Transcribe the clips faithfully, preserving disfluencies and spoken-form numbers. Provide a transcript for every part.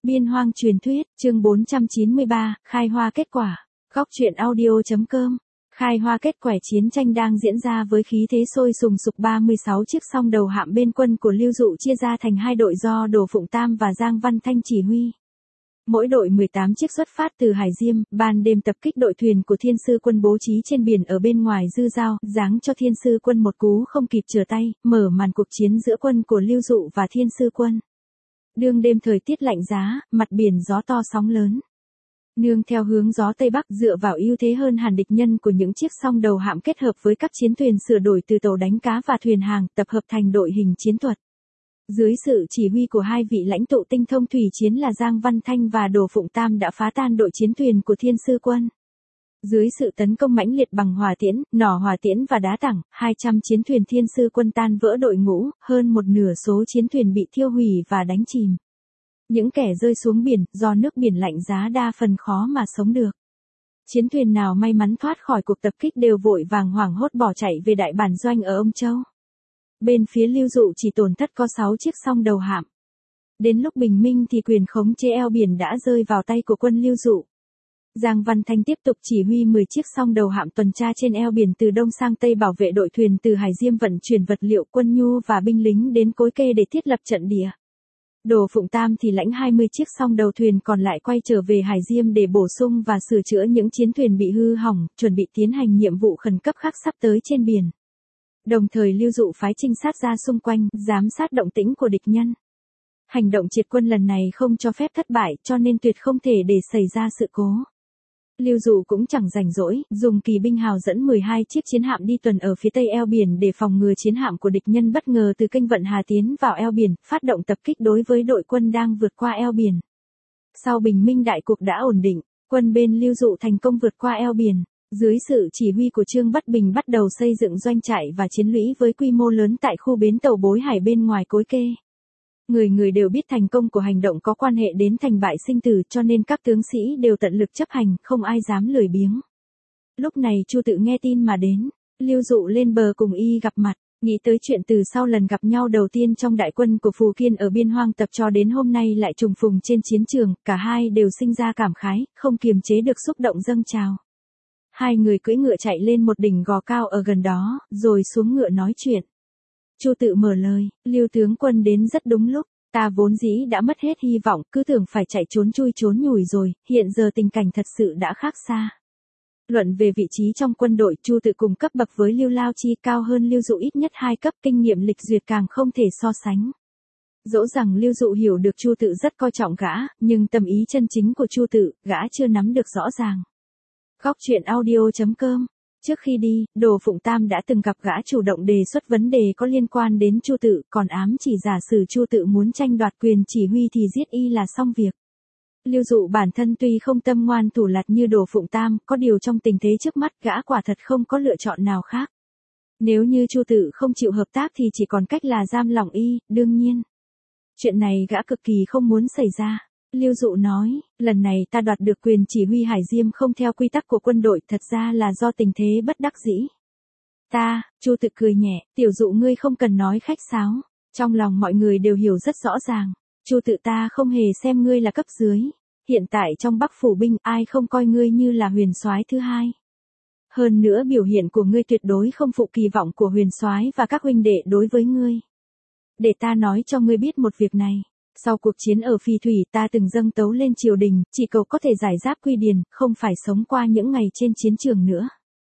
Biên hoang truyền thuyết, chương bốn trăm chín mươi ba, khai hoa kết quả. Góc truyện audio.com. Khai hoa kết quả chiến tranh đang diễn ra với khí thế sôi sùng sục. ba mươi sáu chiếc song đầu hạm bên quân của Lưu Dụ chia ra thành hai đội do Đồ Phụng Tam và Giang Văn Thanh chỉ huy. Mỗi đội mười tám chiếc xuất phát từ Hải Diêm, ban đêm tập kích đội thuyền của Thiên Sư Quân bố trí trên biển ở bên ngoài Dư Giao, giáng cho Thiên Sư Quân một cú không kịp trở tay, mở màn cuộc chiến giữa quân của Lưu Dụ và Thiên Sư Quân. Đương đêm thời tiết lạnh giá, mặt biển gió to sóng lớn. Nương theo hướng gió Tây Bắc dựa vào ưu thế hơn hẳn địch nhân của những chiếc song đầu hạm kết hợp với các chiến thuyền sửa đổi từ tàu đánh cá và thuyền hàng tập hợp thành đội hình chiến thuật. Dưới sự chỉ huy của hai vị lãnh tụ tinh thông thủy chiến là Giang Văn Thanh và Đồ Phụng Tam đã phá tan đội chiến thuyền của Thiên Sư Quân. Dưới sự tấn công mãnh liệt bằng hỏa tiễn, nỏ hỏa tiễn và đá tảng, hai trăm chiến thuyền Thiên Sư Quân tan vỡ đội ngũ, hơn một nửa số chiến thuyền bị thiêu hủy và đánh chìm. Những kẻ rơi xuống biển, do nước biển lạnh giá đa phần khó mà sống được. Chiến thuyền nào may mắn thoát khỏi cuộc tập kích đều vội vàng hoảng hốt bỏ chạy về đại bản doanh ở Ông Châu. Bên phía Lưu Dụ chỉ tổn thất có sáu chiếc song đầu hạm. Đến lúc bình minh thì quyền khống chế eo biển đã rơi vào tay của quân Lưu Dụ. Giang Văn Thanh tiếp tục chỉ huy mười chiếc song đầu hạm tuần tra trên eo biển từ đông sang tây bảo vệ đội thuyền từ Hải Diêm vận chuyển vật liệu quân nhu và binh lính đến Cối Kê để thiết lập trận địa. Đồ Phụng Tam thì lãnh hai mươi chiếc song đầu thuyền còn lại quay trở về Hải Diêm để bổ sung và sửa chữa những chiến thuyền bị hư hỏng, chuẩn bị tiến hành nhiệm vụ khẩn cấp khác sắp tới trên biển. Đồng thời Lưu Dụ phái trinh sát ra xung quanh, giám sát động tĩnh của địch nhân. Hành động triệt quân lần này không cho phép thất bại cho nên tuyệt không thể để xảy ra sự cố. Lưu Dụ cũng chẳng rảnh rỗi, dùng kỳ binh hào dẫn mười hai chiếc chiến hạm đi tuần ở phía tây eo biển để phòng ngừa chiến hạm của địch nhân bất ngờ từ kênh Vận Hà tiến vào eo biển, phát động tập kích đối với đội quân đang vượt qua eo biển. Sau bình minh đại cục đã ổn định, quân bên Lưu Dụ thành công vượt qua eo biển. Dưới sự chỉ huy của Trương Bất Bình bắt đầu xây dựng doanh trại và chiến lũy với quy mô lớn tại khu bến tàu Bối Hải bên ngoài Cối Kê. Người người đều biết thành công của hành động có quan hệ đến thành bại sinh tử cho nên các tướng sĩ đều tận lực chấp hành, không ai dám lười biếng. Lúc này Chu Tự nghe tin mà đến, Lưu Dụ lên bờ cùng y gặp mặt, nghĩ tới chuyện từ sau lần gặp nhau đầu tiên trong đại quân của Phù Kiên ở biên hoang tập cho đến hôm nay lại trùng phùng trên chiến trường, cả hai đều sinh ra cảm khái, không kiềm chế được xúc động dâng trào. Hai người cưỡi ngựa chạy lên một đỉnh gò cao ở gần đó, rồi xuống ngựa nói chuyện. Chu Tự mở lời, Lưu tướng quân đến rất đúng lúc, ta vốn dĩ đã mất hết hy vọng, cứ tưởng phải chạy trốn chui trốn nhủi rồi, hiện giờ tình cảnh thật sự đã khác xa. Luận về vị trí trong quân đội, Chu Tự cùng cấp bậc với Lưu Lao Chi cao hơn Lưu Dụ ít nhất hai cấp, kinh nghiệm lịch duyệt càng không thể so sánh. Dẫu rằng Lưu Dụ hiểu được Chu Tự rất coi trọng gã, nhưng tâm ý chân chính của Chu Tự, gã chưa nắm được rõ ràng. Góc truyện audio.com. Trước khi đi, Đồ Phụng Tam đã từng gặp gã chủ động đề xuất vấn đề có liên quan đến Chu Tự, còn ám chỉ giả sử Chu Tự muốn tranh đoạt quyền chỉ huy thì giết y là xong việc. Lưu Dụ bản thân tuy không tâm ngoan thủ lạt như Đồ Phụng Tam, có điều trong tình thế trước mắt gã quả thật không có lựa chọn nào khác. Nếu như Chu Tự không chịu hợp tác thì chỉ còn cách là giam lỏng y, đương nhiên. Chuyện này gã cực kỳ không muốn xảy ra. Lưu Dụ nói, lần này ta đoạt được quyền chỉ huy Hải Diêm không theo quy tắc của quân đội, thật ra là do tình thế bất đắc dĩ. Ta, Chu Tự cười nhẹ, tiểu Dụ ngươi không cần nói khách sáo, trong lòng mọi người đều hiểu rất rõ ràng, Chu Tự ta không hề xem ngươi là cấp dưới, hiện tại trong Bắc phủ binh ai không coi ngươi như là huyền soái thứ hai. Hơn nữa biểu hiện của ngươi tuyệt đối không phụ kỳ vọng của huyền soái và các huynh đệ đối với ngươi. Để ta nói cho ngươi biết một việc này. Sau cuộc chiến ở Phi Thủy ta từng dâng tấu lên triều đình, chỉ cầu có thể giải giáp quy điền, không phải sống qua những ngày trên chiến trường nữa.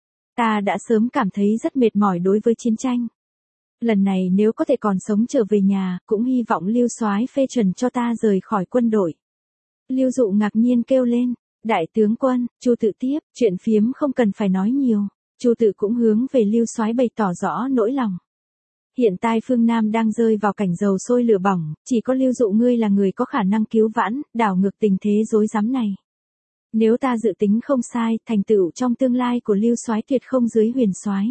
Ta đã sớm cảm thấy rất mệt mỏi đối với chiến tranh. Lần này nếu có thể còn sống trở về nhà, cũng hy vọng Lưu soái phê chuẩn cho ta rời khỏi quân đội. Lưu Dụ ngạc nhiên kêu lên, đại tướng quân, Chu Tự tiếp, chuyện phiếm không cần phải nói nhiều. Chu Tự cũng hướng về Lưu soái bày tỏ rõ nỗi lòng. Hiện tại phương Nam đang rơi vào cảnh dầu sôi lửa bỏng, chỉ có Lưu Dụ ngươi là người có khả năng cứu vãn, đảo ngược tình thế rối rắm này. Nếu ta dự tính không sai, thành tựu trong tương lai của Lưu soái tuyệt không dưới huyền soái.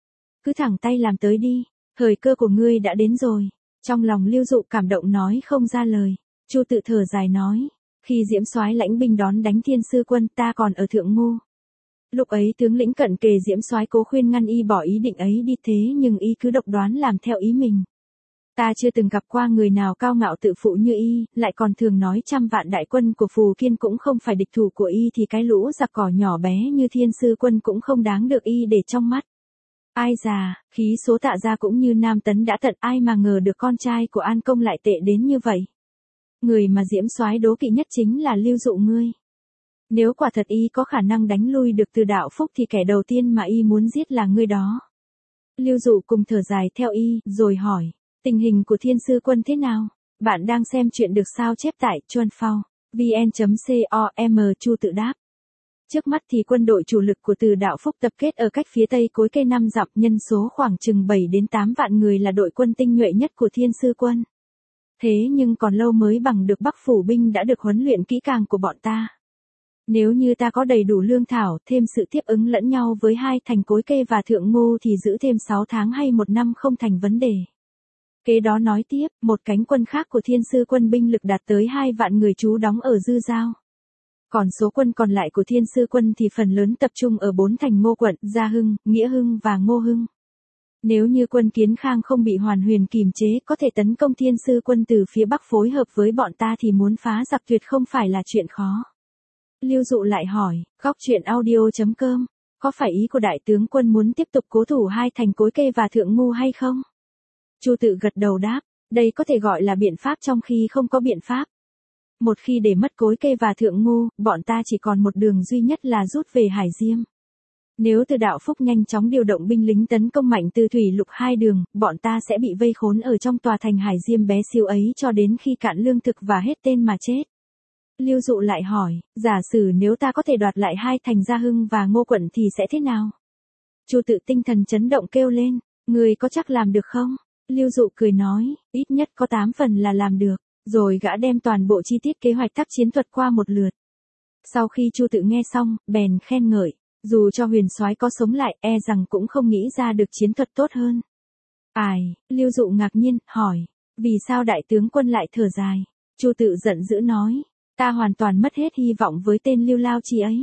Cứ thẳng tay làm tới đi, thời cơ của ngươi đã đến rồi. Trong lòng Lưu Dụ cảm động nói không ra lời. Chu Tự thở dài nói, khi Diễm soái lãnh binh đón đánh Thiên Sư Quân ta còn ở Thượng Ngu. Lúc ấy tướng lĩnh cận kề Diễm soái cố khuyên ngăn y bỏ ý định ấy đi thế nhưng y cứ độc đoán làm theo ý mình. Ta chưa từng gặp qua người nào cao ngạo tự phụ như y, lại còn thường nói trăm vạn đại quân của Phù Kiên cũng không phải địch thủ của y thì cái lũ giặc cỏ nhỏ bé như Thiên Sư Quân cũng không đáng được y để trong mắt. Ai già, khí số Tạ gia cũng như Nam Tấn đã tận, ai mà ngờ được con trai của An Công lại tệ đến như vậy. Người mà Diễm Soái đố kỵ nhất chính là Lưu Dụ ngươi. Nếu quả thật y có khả năng đánh lui được Từ Đạo Phúc thì kẻ đầu tiên mà y muốn giết là ngươi đó. Lưu Dụ cùng thở dài theo y, rồi hỏi, tình hình của Thiên Sư Quân thế nào? Bạn đang xem chuyện được sao chép tại chuan phao vn chấm com. Chu Tự đáp. Trước mắt thì quân đội chủ lực của Từ Đạo Phúc tập kết ở cách phía tây cối cây năm dặm, nhân số khoảng chừng bảy đến tám vạn người là đội quân tinh nhuệ nhất của Thiên Sư Quân. Thế nhưng còn lâu mới bằng được Bắc phủ binh đã được huấn luyện kỹ càng của bọn ta. Nếu như ta có đầy đủ lương thảo, thêm sự tiếp ứng lẫn nhau với hai thành Cối Kê và Thượng Ngô thì giữ thêm sáu tháng hay một năm không thành vấn đề. Kế đó nói tiếp, một cánh quân khác của Thiên Sư Quân binh lực đạt tới hai vạn người trú đóng ở Dư Giao. Còn số quân còn lại của Thiên Sư Quân thì phần lớn tập trung ở bốn thành Ngô quận, Gia Hưng, Nghĩa Hưng và Ngô Hưng. Nếu như quân Kiến Khang không bị Hoàn Huyền kìm chế, có thể tấn công Thiên Sư Quân từ phía Bắc phối hợp với bọn ta thì muốn phá giặc tuyệt không phải là chuyện khó. Lưu Dụ lại hỏi, góc truyện audio chấm com, có phải ý của đại tướng quân muốn tiếp tục cố thủ hai thành Cối Kê và Thượng Ngu hay không? Chu Tự gật đầu đáp, đây có thể gọi là biện pháp trong khi không có biện pháp. Một khi để mất Cối Kê và Thượng Ngu, bọn ta chỉ còn một đường duy nhất là rút về Hải Diêm. Nếu Từ Đạo Phúc nhanh chóng điều động binh lính tấn công mạnh từ thủy lục hai đường, bọn ta sẽ bị vây khốn ở trong tòa thành Hải Diêm bé xíu ấy cho đến khi cạn lương thực và hết tên mà chết. Lưu Dụ lại hỏi, giả sử nếu ta có thể đoạt lại hai thành Gia Hưng và Ngô quận thì sẽ thế nào? Chu Tự tinh thần chấn động kêu lên, người có chắc làm được không? Lưu Dụ cười nói, ít nhất có tám phần là làm được, rồi gã đem toàn bộ chi tiết kế hoạch tác chiến thuật qua một lượt. Sau khi Chu Tự nghe xong, bèn khen ngợi, dù cho Huyền Soái có sống lại, e rằng cũng không nghĩ ra được chiến thuật tốt hơn. Ai, Lưu Dụ ngạc nhiên, hỏi, vì sao đại tướng quân lại thở dài? Chu Tự giận dữ nói, ta hoàn toàn mất hết hy vọng với tên Lưu Lao Chi ấy.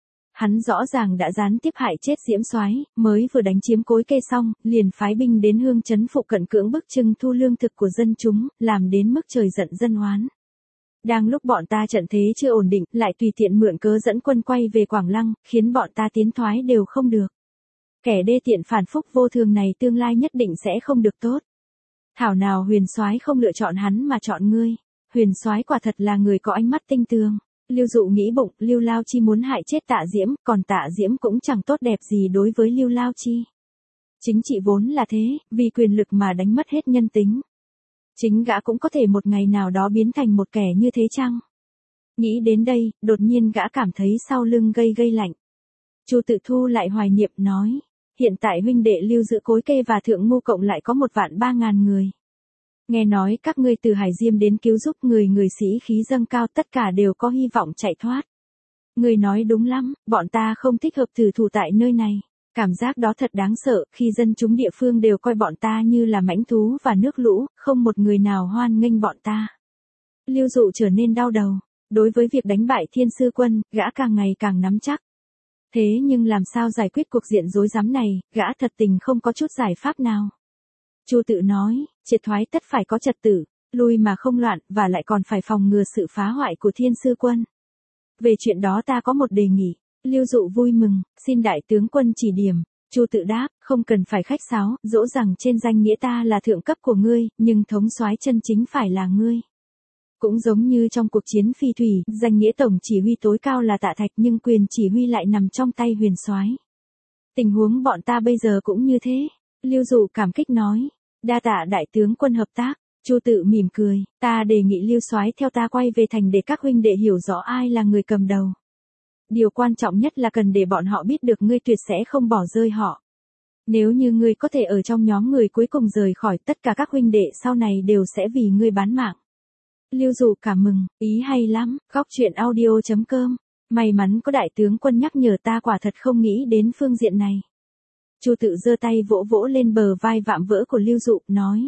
Hắn rõ ràng đã gián tiếp hại chết Diễm Soái, mới vừa đánh chiếm Cối Kê xong, liền phái binh đến Hương trấn phụ cận cưỡng bức trưng thu lương thực của dân chúng, làm đến mức trời giận dân oán. Đang lúc bọn ta trận thế chưa ổn định, lại tùy tiện mượn cớ dẫn quân quay về Quảng Lăng, khiến bọn ta tiến thoái đều không được. Kẻ đê tiện phản phúc vô thường này tương lai nhất định sẽ không được tốt. Thảo nào Huyền Soái không lựa chọn hắn mà chọn ngươi. Huyền Soái quả thật là người có ánh mắt tinh tường. Lưu Dụ nghĩ bụng, Lưu Lao Chi muốn hại chết Tạ Diễm, còn Tạ Diễm cũng chẳng tốt đẹp gì đối với Lưu Lao Chi. Chính trị vốn là thế, vì quyền lực mà đánh mất hết nhân tính. Chính gã cũng có thể một ngày nào đó biến thành một kẻ như thế chăng? Nghĩ đến đây, đột nhiên gã cảm thấy sau lưng gây gây lạnh. Chu Tự thu lại hoài niệm nói, hiện tại huynh đệ Lưu giữ Cối Kê và Thượng Ngu cộng lại có một vạn ba ngàn người. Nghe nói các ngươi từ Hải Diêm đến cứu giúp người người sĩ khí dâng cao, tất cả đều có hy vọng chạy thoát. Người nói đúng lắm, bọn ta không thích hợp thử thủ tại nơi này. Cảm giác đó thật đáng sợ, khi dân chúng địa phương đều coi bọn ta như là mãnh thú và nước lũ, không một người nào hoan nghênh bọn ta. Lưu Dụ trở nên đau đầu. Đối với việc đánh bại Thiên Sư Quân, gã càng ngày càng nắm chắc. Thế nhưng làm sao giải quyết cuộc diện rối rắm này, gã thật tình không có chút giải pháp nào. Chu Tự nói, triệt thoái tất phải có trật tự, lui mà không loạn, và lại còn phải phòng ngừa sự phá hoại của Thiên Sư Quân. Về chuyện đó ta có một đề nghị. Lưu Dụ vui mừng, xin đại tướng quân chỉ điểm. Chu Tự đáp, không cần phải khách sáo, dỗ rằng trên danh nghĩa ta là thượng cấp của ngươi, nhưng thống soái chân chính phải là ngươi. Cũng giống như trong cuộc chiến phi thủy, danh nghĩa tổng chỉ huy tối cao là Tạ Thạch nhưng quyền chỉ huy lại nằm trong tay Huyền Soái. Tình huống bọn ta bây giờ cũng như thế. Lưu Dụ cảm kích nói, đa tạ đại tướng quân hợp tác. Chu Tự mỉm cười, ta đề nghị Lưu Soái theo ta quay về thành để các huynh đệ hiểu rõ ai là người cầm đầu. Điều quan trọng nhất là cần để bọn họ biết được ngươi tuyệt sẽ không bỏ rơi họ. Nếu như ngươi có thể ở trong nhóm người cuối cùng rời khỏi, tất cả các huynh đệ sau này đều sẽ vì ngươi bán mạng. Lưu Dụ cảm mừng, ý hay lắm, góc truyện audio chấm com. May mắn có đại tướng quân nhắc nhở, ta quả thật không nghĩ đến phương diện này. Chu Tự giơ tay vỗ vỗ lên bờ vai vạm vỡ của Lưu Dụ, nói.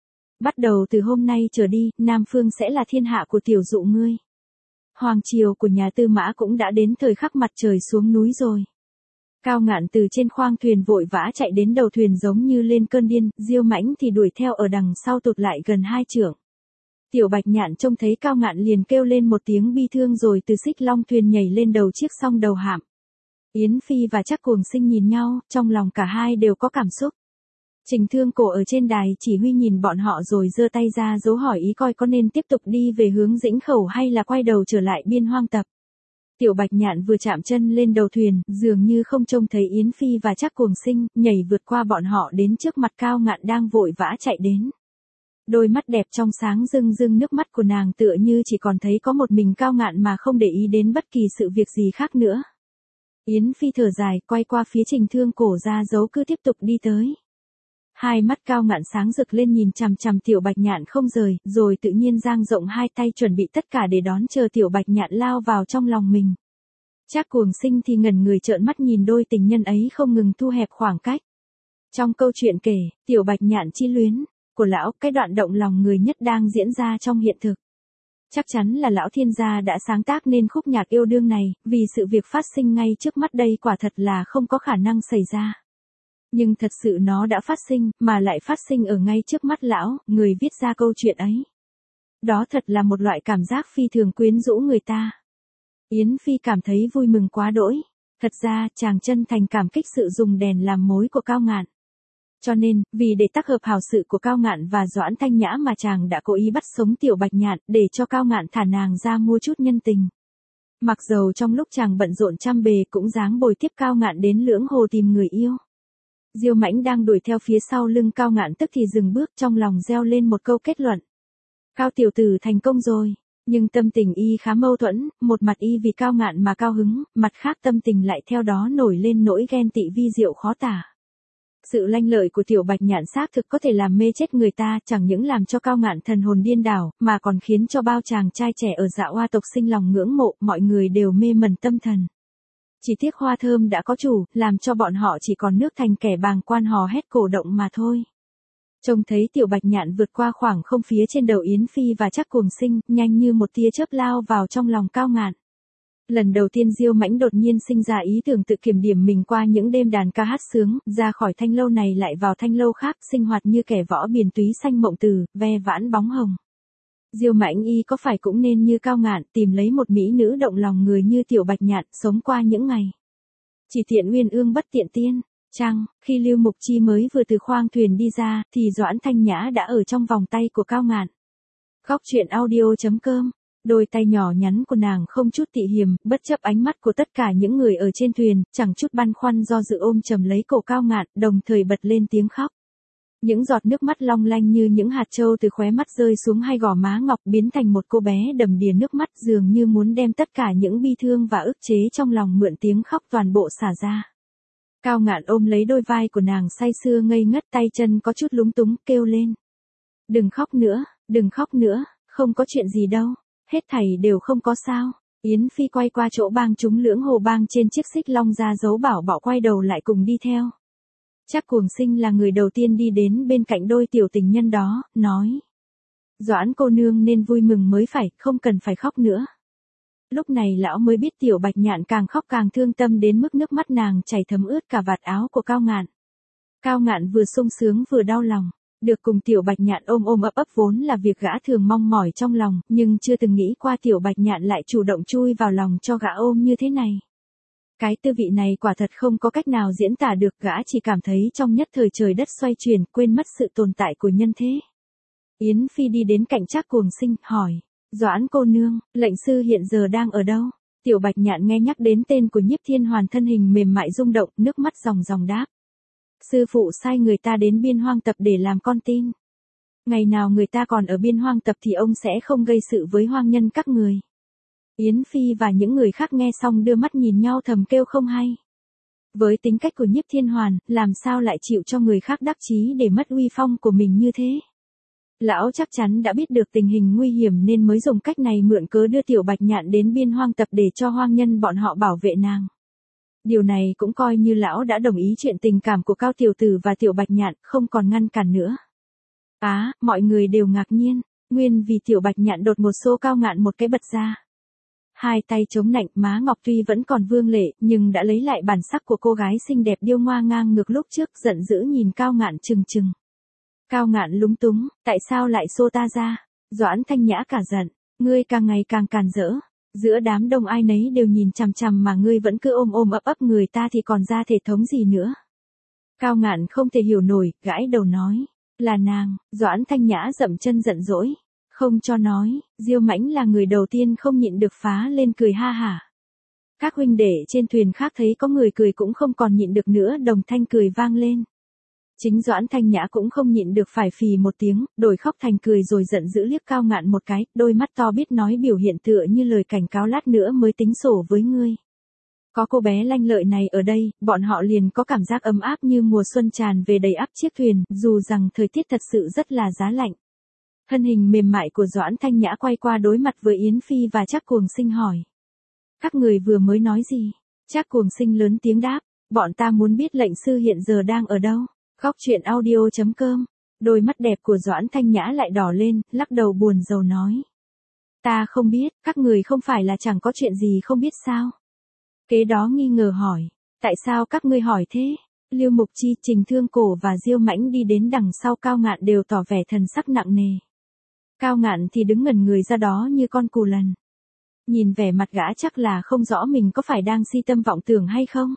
Bắt đầu từ hôm nay trở đi, Nam Phương sẽ là thiên hạ của tiểu Dụ ngươi. Hoàng triều của nhà Tư Mã cũng đã đến thời khắc mặt trời xuống núi rồi. Cao Ngạn từ trên khoang thuyền vội vã chạy đến đầu thuyền giống như lên cơn điên, Diêu Mãnh thì đuổi theo ở đằng sau tụt lại gần hai trượng. Tiểu Bạch Nhạn trông thấy Cao Ngạn liền kêu lên một tiếng bi thương rồi từ xích long thuyền nhảy lên đầu chiếc song đầu hạm. Yến Phi và Trác Cuồng Sinh nhìn nhau, trong lòng cả hai đều có cảm xúc. Trình Thương Cổ ở trên đài chỉ huy nhìn bọn họ rồi giơ tay ra dấu hỏi ý coi có nên tiếp tục đi về hướng Dĩnh Khẩu hay là quay đầu trở lại Biên Hoang Tập. Tiểu Bạch Nhạn vừa chạm chân lên đầu thuyền, dường như không trông thấy Yến Phi và Trác Cuồng Sinh, nhảy vượt qua bọn họ đến trước mặt Cao Ngạn đang vội vã chạy đến. Đôi mắt đẹp trong sáng rưng rưng nước mắt của nàng tựa như chỉ còn thấy có một mình Cao Ngạn mà không để ý đến bất kỳ sự việc gì khác nữa. Yến Phi thở dài, quay qua phía Trình Thương Cổ ra dấu cứ tiếp tục đi tới. Hai mắt Cao Ngạn sáng rực lên nhìn chằm chằm Tiểu Bạch Nhạn không rời, rồi tự nhiên dang rộng hai tay chuẩn bị tất cả để đón chờ Tiểu Bạch Nhạn lao vào trong lòng mình. Trác Cuồng Sinh thì ngẩn người trợn mắt nhìn đôi tình nhân ấy không ngừng thu hẹp khoảng cách. Trong câu chuyện kể, Tiểu Bạch Nhạn chi luyến của lão, cái đoạn động lòng người nhất đang diễn ra trong hiện thực. Chắc chắn là lão thiên gia đã sáng tác nên khúc nhạc yêu đương này, vì sự việc phát sinh ngay trước mắt đây quả thật là không có khả năng xảy ra. Nhưng thật sự nó đã phát sinh, mà lại phát sinh ở ngay trước mắt lão, người viết ra câu chuyện ấy. Đó thật là một loại cảm giác phi thường quyến rũ người ta. Yến Phi cảm thấy vui mừng quá đỗi. Thật ra, chàng chân thành cảm kích sự dùng đèn làm mối của Cao Ngạn. Cho nên, vì để tác hợp hảo sự của Cao Ngạn và Doãn Thanh Nhã mà chàng đã cố ý bắt sống Tiểu Bạch Nhạn để cho Cao Ngạn thả nàng ra mua chút nhân tình. Mặc dầu trong lúc chàng bận rộn trăm bề cũng dáng bồi tiếp Cao Ngạn đến Lưỡng Hồ tìm người yêu. Diêu Mãnh đang đuổi theo phía sau lưng Cao Ngạn tức thì dừng bước, trong lòng reo lên một câu kết luận. Cao tiểu tử thành công rồi, nhưng tâm tình y khá mâu thuẫn, một mặt y vì Cao Ngạn mà cao hứng, mặt khác tâm tình lại theo đó nổi lên nỗi ghen tị vi diệu khó tả. Sự lanh lợi của Tiểu Bạch Nhạn xác thực có thể làm mê chết người ta, chẳng những làm cho Cao Ngạn thần hồn điên đảo, mà còn khiến cho bao chàng trai trẻ ở Dạ Oa tộc sinh lòng ngưỡng mộ, mọi người đều mê mẩn tâm thần. Chỉ tiếc hoa thơm đã có chủ, làm cho bọn họ chỉ còn nước thành kẻ bàng quan hò hét cổ động mà thôi. Trông thấy Tiểu Bạch Nhạn vượt qua khoảng không phía trên đầu Yến Phi và Trác Cuồng Sinh, nhanh như một tia chớp lao vào trong lòng Cao Ngạn. Lần đầu tiên Diêu Mãnh đột nhiên sinh ra ý tưởng tự kiểm điểm mình qua những đêm đàn ca hát sướng, ra khỏi thanh lâu này lại vào thanh lâu khác, sinh hoạt như kẻ võ biền túy xanh mộng từ, ve vãn bóng hồng. Diêu Mãnh y có phải cũng nên như Cao Ngạn, tìm lấy một mỹ nữ động lòng người như Tiểu Bạch Nhạn, sống qua những ngày. Chỉ tiện uyên ương bất tiện tiên. Chăng, khi Lưu Mục Chi mới vừa từ khoang thuyền đi ra, thì Doãn Thanh Nhã đã ở trong vòng tay của Cao Ngạn. Góc truyện audio chấm com. Đôi tay nhỏ nhắn của nàng không chút tị hiềm, bất chấp ánh mắt của tất cả những người ở trên thuyền, chẳng chút băn khoăn do dự ôm chầm lấy cổ Cao Ngạn, đồng thời bật lên tiếng khóc. Những giọt nước mắt long lanh như những hạt châu từ khóe mắt rơi xuống hai gò má ngọc, biến thành một cô bé đầm đìa nước mắt, dường như muốn đem tất cả những bi thương và ức chế trong lòng mượn tiếng khóc toàn bộ xả ra. Cao Ngạn ôm lấy đôi vai của nàng say sưa ngây ngất, tay chân có chút lúng túng, kêu lên. Đừng khóc nữa, đừng khóc nữa, không có chuyện gì đâu, hết thảy đều không có sao. Yến Phi quay qua chỗ bang chúng Lưỡng Hồ bang trên chiếc xích long ra dấu bảo bảo quay đầu lại cùng đi theo. Trác Cuồng Sinh là người đầu tiên đi đến bên cạnh đôi tiểu tình nhân đó, nói. Doãn cô nương nên vui mừng mới phải, không cần phải khóc nữa. Lúc này lão mới biết Tiểu Bạch Nhạn càng khóc càng thương tâm đến mức nước mắt nàng chảy thấm ướt cả vạt áo của Cao Ngạn. Cao Ngạn vừa sung sướng vừa đau lòng. Được cùng Tiểu Bạch Nhạn ôm ôm ấp ấp vốn là việc gã thường mong mỏi trong lòng, nhưng chưa từng nghĩ qua Tiểu Bạch Nhạn lại chủ động chui vào lòng cho gã ôm như thế này. Cái tư vị này quả thật không có cách nào diễn tả được, gã chỉ cảm thấy trong nhất thời trời đất xoay chuyển, quên mất sự tồn tại của nhân thế. Yến Phi đi đến cạnh Trác Cuồng Sinh, hỏi. Doãn cô nương, lệnh sư hiện giờ đang ở đâu? Tiểu Bạch Nhạn nghe nhắc đến tên của Nhiếp Thiên Hoàn, thân hình mềm mại rung động, nước mắt ròng ròng đáp. Sư phụ sai người ta đến Biên Hoang Tập để làm con tin. Ngày nào người ta còn ở Biên Hoang Tập thì ông sẽ không gây sự với hoang nhân các người. Yến Phi và những người khác nghe xong đưa mắt nhìn nhau thầm kêu không hay. Với tính cách của Nhiếp Thiên Hoàn, làm sao lại chịu cho người khác đắc chí để mất uy phong của mình như thế? Lão chắc chắn đã biết được tình hình nguy hiểm nên mới dùng cách này mượn cớ đưa Tiểu Bạch Nhạn đến Biên Hoang Tập để cho hoang nhân bọn họ bảo vệ nàng. Điều này cũng coi như lão đã đồng ý chuyện tình cảm của Cao tiểu tử và Tiểu Bạch Nhạn, không còn ngăn cản nữa. Á, à, mọi người đều ngạc nhiên, nguyên vì Tiểu Bạch Nhạn đột ngột xô Cao Ngạn một cái bật ra. Hai tay chống nạnh, má ngọc tuy vẫn còn vương lệ, nhưng đã lấy lại bản sắc của cô gái xinh đẹp điêu ngoa ngang ngược lúc trước, giận dữ nhìn Cao Ngạn trừng trừng. Cao Ngạn lúng túng, tại sao lại xô ta ra? Doãn Thanh Nhã cả giận, ngươi càng ngày càng càn rỡ. Giữa đám đông ai nấy đều nhìn chằm chằm mà ngươi vẫn cứ ôm ôm ấp ấp người ta thì còn ra thể thống gì nữa. Cao Ngạn không thể hiểu nổi, gãi đầu nói. Là nàng. Doãn Thanh Nhã dậm chân giận dỗi. Không cho nói, Diêu Mãnh là người đầu tiên không nhịn được phá lên cười ha hả. Các huynh đệ trên thuyền khác thấy có người cười cũng không còn nhịn được nữa, đồng thanh cười vang lên. Chính Doãn Thanh Nhã cũng không nhịn được phải phì một tiếng, đổi khóc thành cười rồi giận dữ liếc Cao Ngạn một cái, đôi mắt to biết nói biểu hiện tựa như lời cảnh cáo lát nữa mới tính sổ với ngươi. Có cô bé lanh lợi này ở đây, bọn họ liền có cảm giác ấm áp như mùa xuân tràn về đầy ắp chiếc thuyền, dù rằng thời tiết thật sự rất là giá lạnh. Thân hình mềm mại của Doãn Thanh Nhã quay qua đối mặt với Yến Phi và Trác Cuồng Sinh hỏi. Các người vừa mới nói gì? Trác Cuồng Sinh lớn tiếng đáp, bọn ta muốn biết lệnh sư hiện giờ đang ở đâu. Góc truyện audio chấm com. Đôi mắt đẹp của Doãn Thanh Nhã lại đỏ lên, lắc đầu buồn rầu nói. Ta không biết, các người không phải là chẳng có chuyện gì không biết sao? Kế đó nghi ngờ hỏi, tại sao các ngươi hỏi thế? Lưu Mục Chi, Trình Thương Cổ và Diêu Mãnh đi đến đằng sau Cao Ngạn đều tỏ vẻ thần sắc nặng nề. Cao Ngạn thì đứng ngẩn người ra đó như con cù lần. Nhìn vẻ mặt gã chắc là không rõ mình có phải đang si tâm vọng tưởng hay không.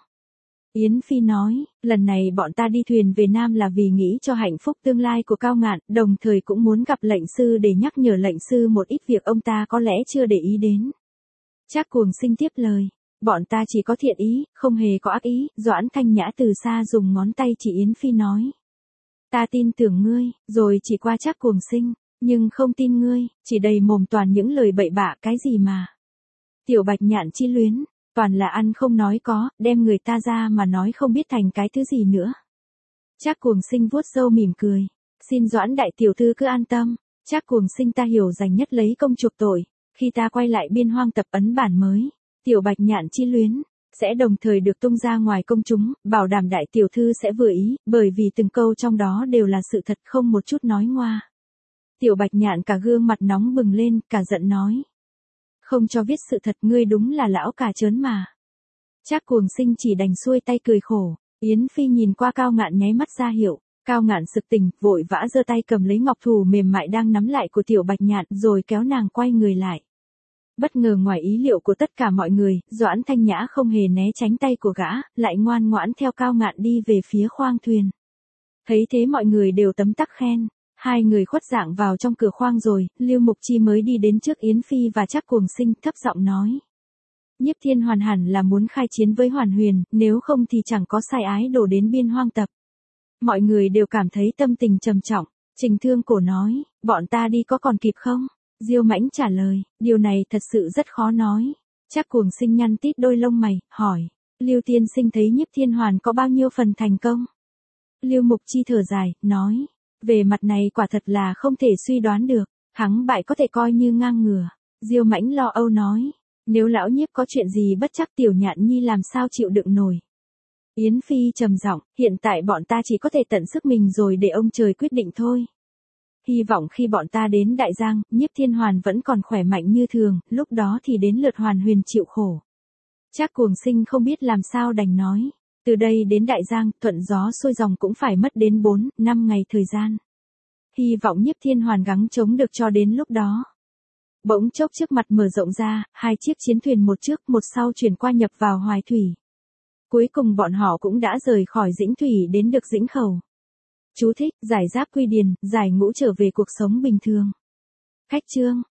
Yến Phi nói, lần này bọn ta đi thuyền về Nam là vì nghĩ cho hạnh phúc tương lai của Cao Ngạn, đồng thời cũng muốn gặp lệnh sư để nhắc nhở lệnh sư một ít việc ông ta có lẽ chưa để ý đến. Trác Cuồng Sinh tiếp lời, bọn ta chỉ có thiện ý, không hề có ác ý. Doãn Thanh Nhã từ xa dùng ngón tay chỉ Yến Phi nói. Ta tin tưởng ngươi, rồi chỉ qua Trác Cuồng Sinh, nhưng không tin ngươi, chỉ đầy mồm toàn những lời bậy bạ cái gì mà. Tiểu Bạch Nhạn chi luyến. Toàn là ăn không nói có, đem người ta ra mà nói không biết thành cái thứ gì nữa. Trác Cuồng Sinh vuốt râu mỉm cười. Xin Doãn đại tiểu thư cứ an tâm. Trác Cuồng Sinh ta hiểu dành nhất lấy công chuộc tội. Khi ta quay lại Biên Hoang tập ấn bản mới, Tiểu Bạch Nhạn chi luyến sẽ đồng thời được tung ra ngoài công chúng, bảo đảm đại tiểu thư sẽ vừa ý, bởi vì từng câu trong đó đều là sự thật không một chút nói ngoa. Tiểu Bạch Nhạn cả gương mặt nóng bừng lên, cả giận nói. Không cho viết sự thật, ngươi đúng là lão cà trớn mà. Trác Cuồng Sinh chỉ đành xuôi tay cười khổ. Yến Phi nhìn qua Cao Ngạn nháy mắt ra hiệu. Cao Ngạn sực tỉnh, vội vã giơ tay cầm lấy ngọc thủ mềm mại đang nắm lại của Tiểu Bạch Nhạn rồi kéo nàng quay người lại. Bất ngờ ngoài ý liệu của tất cả mọi người, Doãn Thanh Nhã không hề né tránh tay của gã, lại ngoan ngoãn theo Cao Ngạn đi về phía khoang thuyền. Thấy thế mọi người đều tấm tắc khen. Hai người khuất dạng vào trong cửa khoang rồi, Lưu Mục Chi mới đi đến trước Yến Phi và Trác Cuồng Sinh thấp giọng nói. Nhiếp Thiên Hoàn hẳn là muốn khai chiến với Hoàn Huyền, nếu không thì chẳng có sai ái đổ đến Biên Hoang tập. Mọi người đều cảm thấy tâm tình trầm trọng. Trình Thương Cổ nói, bọn ta đi có còn kịp không? Diêu Mãnh trả lời, điều này thật sự rất khó nói. Trác Cuồng Sinh nhăn tít đôi lông mày, hỏi, Lưu tiên sinh thấy Nhiếp Thiên Hoàn có bao nhiêu phần thành công? Lưu Mục Chi thở dài, nói. Về mặt này quả thật là không thể suy đoán được, thắng bại có thể coi như ngang ngửa. Diêu Mãnh lo âu nói, nếu lão Nhiếp có chuyện gì bất chắc Tiểu Nhạn Nhi làm sao chịu đựng nổi. Yến Phi trầm giọng, hiện tại bọn ta chỉ có thể tận sức mình rồi để ông trời quyết định thôi. Hy vọng khi bọn ta đến Đại Giang, Nhiếp Thiên Hoàn vẫn còn khỏe mạnh như thường, lúc đó thì đến lượt Hoàn Huyền chịu khổ. Trác Cuồng Sinh không biết làm sao đành nói. Từ đây đến Đại Giang, thuận gió xuôi dòng cũng phải mất đến bốn, năm ngày thời gian. Hy vọng Nhiếp Thiên Hoàn gắng chống được cho đến lúc đó. Bỗng chốc trước mặt mở rộng ra, hai chiếc chiến thuyền một trước một sau chuyển qua nhập vào Hoài Thủy. Cuối cùng bọn họ cũng đã rời khỏi Dĩnh Thủy đến được Dĩnh Khẩu. Chú thích, giải giáp quy điền, giải ngũ trở về cuộc sống bình thường. Khách chương.